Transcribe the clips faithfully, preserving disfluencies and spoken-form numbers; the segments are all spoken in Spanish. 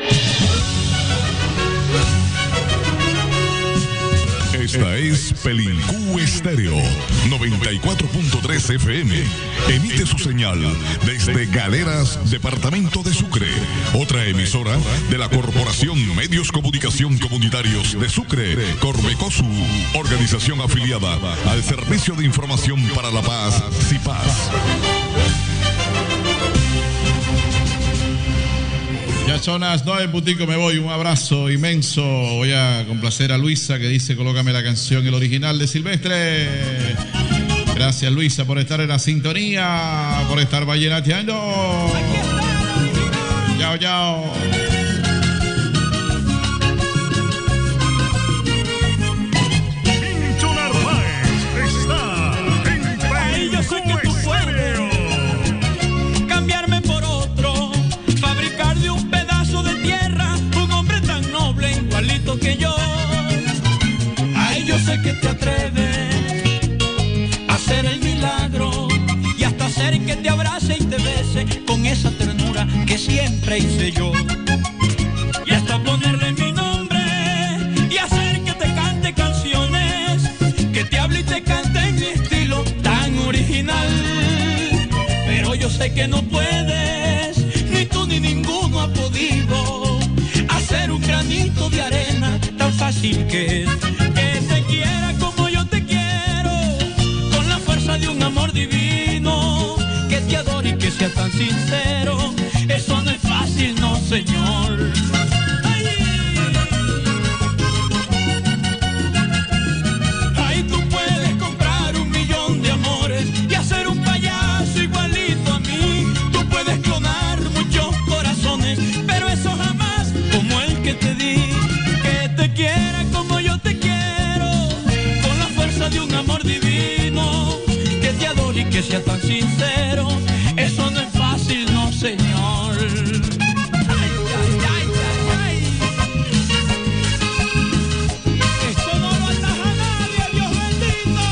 Esta es Pelincú Estéreo noventa y cuatro punto tres F M. Emite su señal desde Galeras, departamento de Sucre. Otra emisora de la Corporación Medios Comunicación Comunitarios de Sucre, Corbecosu, organización afiliada al Servicio de Información para la Paz, CIPAS. Ya son las nueve, putico, me voy. Un abrazo inmenso. Voy a complacer a Luisa, que dice: colócame la canción, el original de Silvestre. Gracias, Luisa, por estar en la sintonía, por estar vallenateando. Chao, chao. Que yo, ay, yo sé que te atreves a hacer el milagro y hasta hacer que te abrace y te bese con esa ternura que siempre hice yo, y hasta ponerle mi nombre y hacer que te cante canciones, que te hable y te cante en mi estilo tan original. Pero yo sé que no puedes, ni tú ni ninguno ha podido hacer un granito de arena tan fácil que es, que te quiera como yo te quiero, con la fuerza de un amor divino, que te adore y que sea tan sincero. Eso no es fácil, no, señor. Ay, ay, tú puedes comprar un millón de amores y hacer un payaso igualito a mí. Tú puedes clonar muchos corazones, pero eso jamás como el que te di. Que te quiera como yo te quiero, con la fuerza de un amor divino, que te adore y que sea tan sincero. Eso no es fácil, no, señor. Ay, ay, ay, ay, ay. Esto no lo ataja nadie, Dios bendito.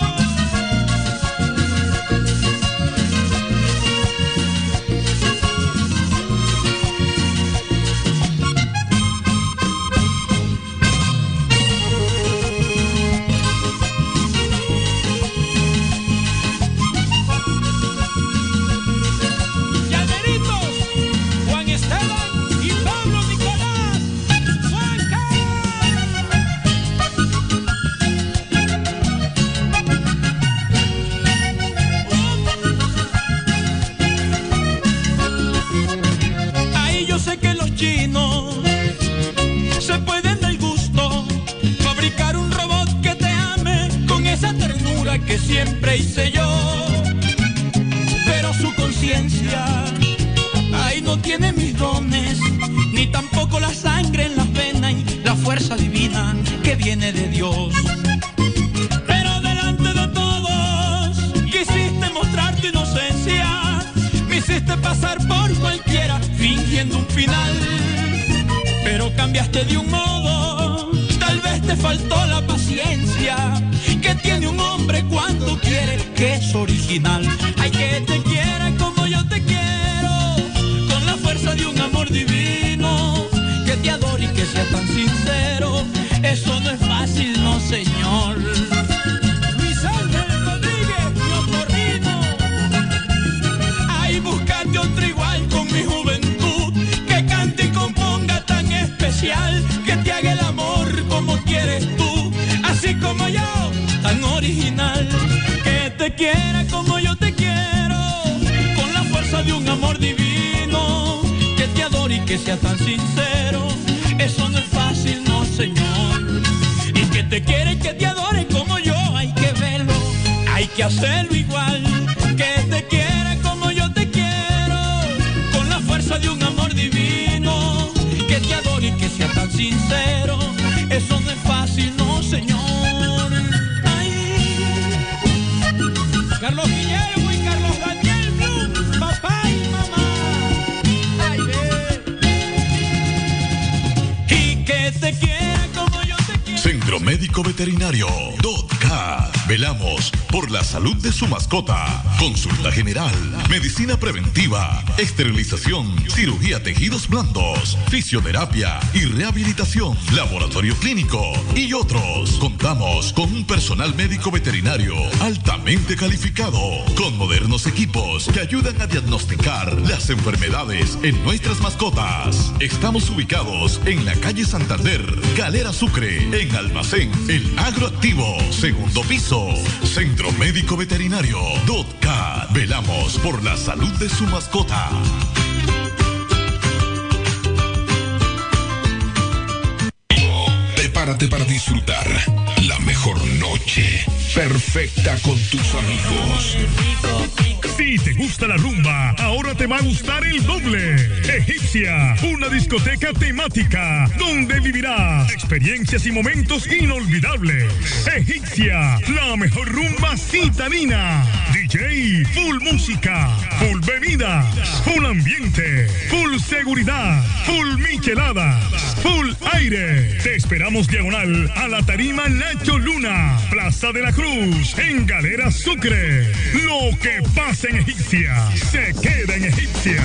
Se pueden dar gusto fabricar un robot que te ame con esa ternura que siempre hice yo, pero su conciencia ahí no tiene mis dones, ni tampoco la sangre en las venas y la fuerza divina que viene de Dios. Pero delante de todos quisiste mostrar tu inocencia, me hiciste pasar por cualquiera fingiendo un final. Pero cambiaste de un modo, tal vez te faltó la paciencia que tiene un hombre cuando quiere, que es original. Hay que te quiera como yo te quiero, con la fuerza de un amor divino, que te adore y que sea tan sincero. Eso no es fácil, no, señor. Luis Ángel Rodríguez, mi otorrino. Ay, búscate otro igual con mi juventud, que cante y componga tan especial, que te haga el amor como quieres tú, así como yo, tan original. Que te quiera como yo te quiero, con la fuerza de un amor divino, que te adore y que sea tan sincero. Eso no es fácil, no, señor. Y que te quiera y que te adore como yo, hay que verlo, hay que hacerlo igual. Que te quiera como yo te quiero, con la fuerza de un amor divino, que te adore y que sea tan sincero. Eso no es fácil, no, señor. Ay. Carlos Guillermo y Carlos Daniel Blum, papá y mamá. Ay, ve. Y que te quiera como yo te quiero. Centro Médico Veterinario, D O T C A. velamos por la salud de su mascota. Consulta general, medicina preventiva, esterilización, cirugía tejidos blandos, fisioterapia y rehabilitación, laboratorio clínico y otros. Contamos con un personal médico veterinario altamente calificado, con modernos equipos que ayudan a diagnosticar las enfermedades en nuestras mascotas. Estamos ubicados en la calle Santander, Galera Sucre, en Almacén El Agroactivo, segundo piso, Centro Médico Veterinario Dotcat. Velamos por la salud de su mascota. Prepárate para disfrutar la mejor noche perfecta con tus amigos. Si te gusta la rumba, ahora te va a gustar el doble. Egipcia, una discoteca temática donde vivirás experiencias y momentos inolvidables. Egipcia, la mejor rumba citadina. D J, full música, full bebidas, full ambiente, full seguridad, full micheladas, full aire. Te esperamos diagonal a la tarima Nacho Luna, Plaza de la Cruz, en Galera Sucre. Lo que pasa en Egipcia se queda en Egipcia.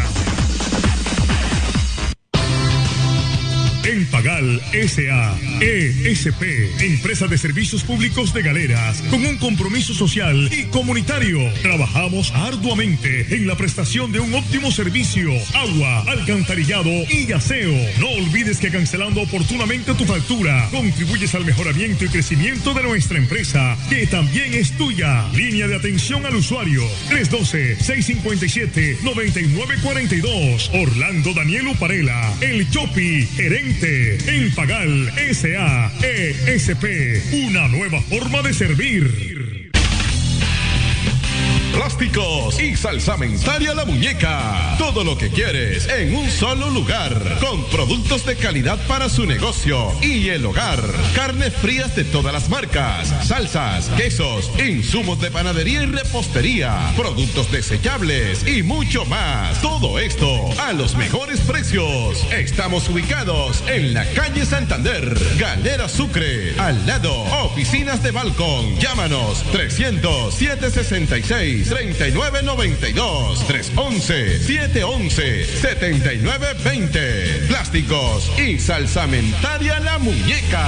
En Pagal S A E S P, Empresa de Servicios Públicos de Galeras, con un compromiso social y comunitario. Trabajamos arduamente en la prestación de un óptimo servicio, agua, alcantarillado y aseo. No olvides que cancelando oportunamente tu factura, contribuyes al mejoramiento y crecimiento de nuestra empresa, que también es tuya. Línea de atención al usuario, tres uno dos, seis cinco siete, nueve nueve cuatro dos. Orlando Daniel Uparela, el Chopi, gerente. En Pagal S A E S P, una nueva forma de servir. Plásticos y salsamentaria La Muñeca. Todo lo que quieres en un solo lugar. Con productos de calidad para su negocio y el hogar. Carnes frías de todas las marcas. Salsas, quesos, insumos de panadería y repostería. Productos desechables y mucho más. Todo esto a los mejores precios. Estamos ubicados en la calle Santander, Galera Sucre. Al lado, oficinas de Balcón. Llámanos trescientos, siete sesenta y seis, treinta y nueve noventa y dos, tres once, siete once, setenta y nueve veinte. Plásticos y salsamentaria La Muñeca.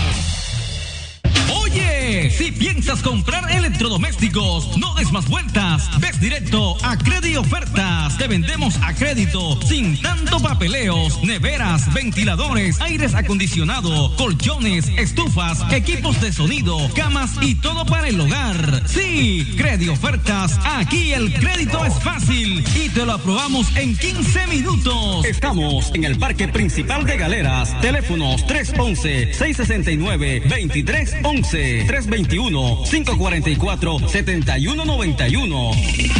Oye, si piensas comprar electrodomésticos, no des más vueltas. Ves directo a Credi Ofertas. Te vendemos a crédito, sin tanto papeleos. Neveras, ventiladores, aires acondicionados, colchones, estufas, equipos de sonido, camas y todo para el hogar. Sí, Credi Ofertas. Aquí el crédito es fácil y te lo aprobamos en quince minutos. Estamos en el Parque Principal de Galeras. Teléfonos tres once, seis sesenta y nueve, veintitrés once, tres veintiuno, cinco cuarenta y cuatro, setenta y uno noventa y uno.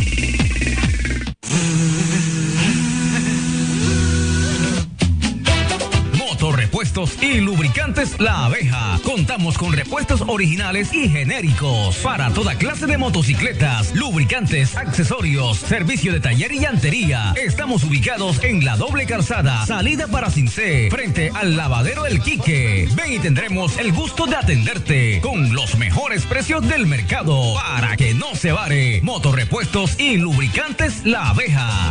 Repuestos y lubricantes La Abeja. Contamos con repuestos originales y genéricos para toda clase de motocicletas, lubricantes, accesorios, servicio de taller y llantería. Estamos ubicados en la doble calzada, salida para Cincé, frente al lavadero El Quique. Ven y tendremos el gusto de atenderte con los mejores precios del mercado para que no se vare. Motorrepuestos y lubricantes La Abeja.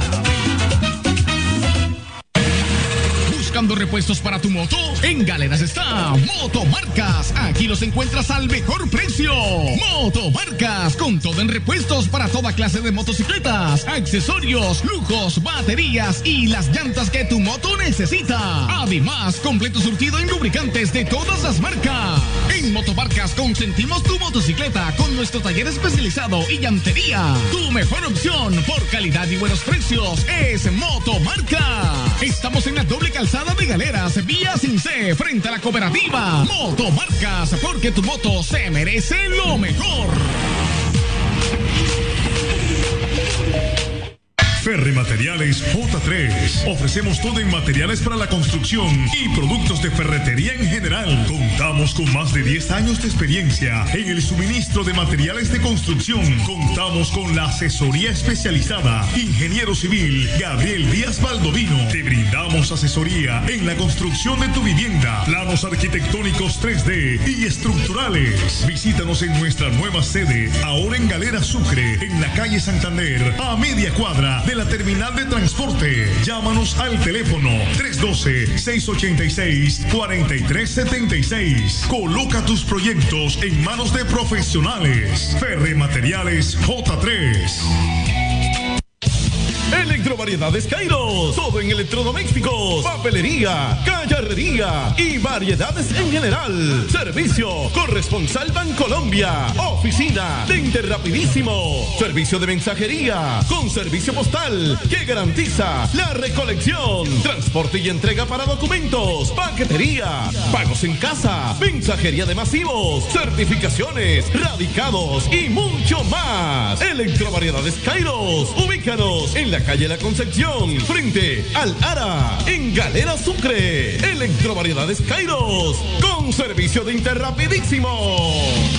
Buscando repuestos para tu moto, en Galeras está Motomarcas. Aquí los encuentras al mejor precio. Motomarcas, con todo en repuestos para toda clase de motocicletas, accesorios, lujos, baterías y las llantas que tu moto necesita. Además, completo surtido en lubricantes de todas las marcas. En Motomarcas consentimos tu motocicleta con nuestro taller especializado y llantería. Tu mejor opción por calidad y buenos precios es Motomarca. Estamos en la doble calzada de Galeras, vía Cincé, frente a la cooperativa. Motomarcas, porque tu moto se merece lo mejor. Ferremateriales J tres. Ofrecemos todo en materiales para la construcción y productos de ferretería en general. Contamos con más de diez años de experiencia en el suministro de materiales de construcción. Contamos con la asesoría especializada. Ingeniero civil Gabriel Díaz Baldovino. Te brindamos asesoría en la construcción de tu vivienda, planos arquitectónicos tres D y estructurales. Visítanos en nuestra nueva sede, ahora en Galera Sucre, en la calle Santander, a media cuadra de la terminal de transporte. Llámanos al teléfono tres uno dos, seis ocho seis, cuatro tres siete seis. Coloca tus proyectos en manos de profesionales. Ferremateriales J tres. Electrovariedades Kairos, todo en electrodomésticos, papelería, gallarrería y variedades en general. Servicio corresponsal Bancolombia, oficina de Interrapidísimo, servicio de mensajería con servicio postal que garantiza la recolección, transporte y entrega para documentos, paquetería, pagos en casa, mensajería de masivos, certificaciones, radicados y mucho más. Electrovariedades Kairos, ubícanos en la calle La Concepción, frente al Ara, en Galera Sucre. Electrovariedades Kairos, con servicio de Interrapidísimo.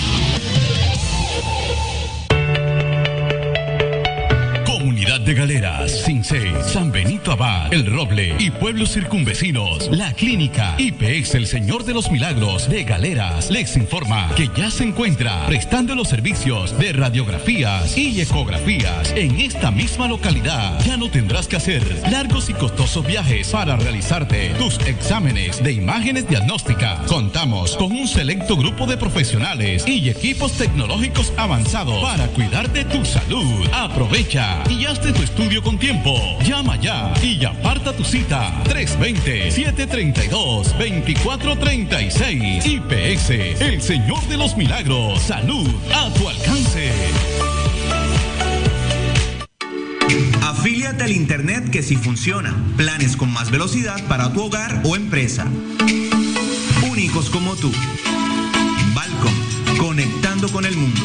Comunidad de Galeras, Cincé, San Benito Abad, El Roble y pueblos circunvecinos. La clínica I P X El Señor de los Milagros de Galeras les informa que ya se encuentra prestando los servicios de radiografías y ecografías en esta misma localidad. Ya no tendrás que hacer largos y costosos viajes para realizarte tus exámenes de imágenes diagnósticas. Contamos con un selecto grupo de profesionales y equipos tecnológicos avanzados para cuidar de tu salud. Aprovecha y hazte tu estudio con tiempo. Llama ya y aparta tu cita. tres dos cero, siete tres dos, dos cuatro tres seis. I P X, El Señor de los Milagros. Salud a tu alcance. Afíliate al internet que sí funciona. Planes con más velocidad para tu hogar o empresa. Únicos como tú. Valcom, conectando con el mundo.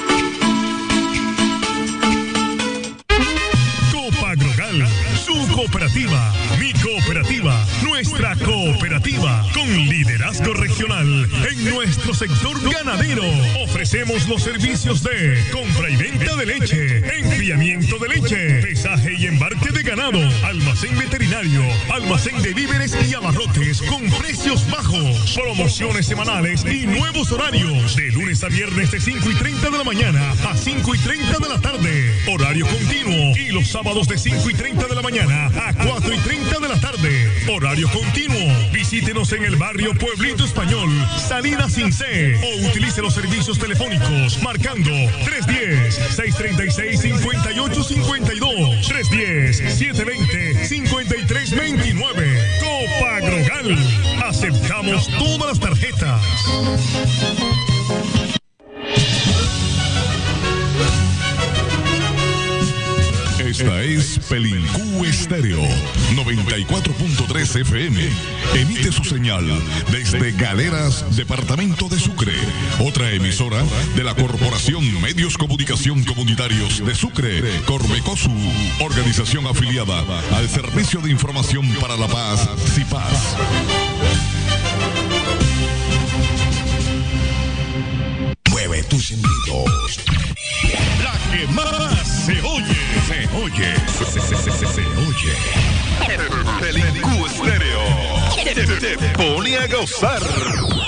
Copagrogal, su cooperativa, mi cooperativa, nuestra cooperativa, con liderazgo regional en nuestro sector ganadero. Ofrecemos los servicios de compra y venta de leche, enfriamiento de leche, pesaje y embarque de ganado, almacén veterinario, almacén de víveres y abarrotes con precios bajos, promociones semanales y nuevos horarios, de lunes a viernes de cinco y treinta de la mañana a cinco y treinta de la tarde, horario continuo, y los sábados de cinco y treinta de la mañana a cuatro y treinta de la tarde, horario continuo. Visítenos en el barrio Pueblito Español, salida Cincé, o utilice los servicios telefónicos marcando tres uno cero, seis tres seis, cinco ocho cinco dos, tres uno cero, siete dos cero, cinco tres dos nueve. Copagrogal, aceptamos todas las tarjetas. Esta es Pelincú Estéreo noventa y cuatro punto tres F M. Emite su señal desde Galeras, departamento de Sucre. Otra emisora de la Corporación Medios Comunicación Comunitarios de Sucre, Corbecosu, organización afiliada al Servicio de Información para la Paz, CIPAS. Mueve tus sentidos. La que más se oye, se oye, se, se, se, se, se oye. Pelincú Estéreo te, te pone a gozar.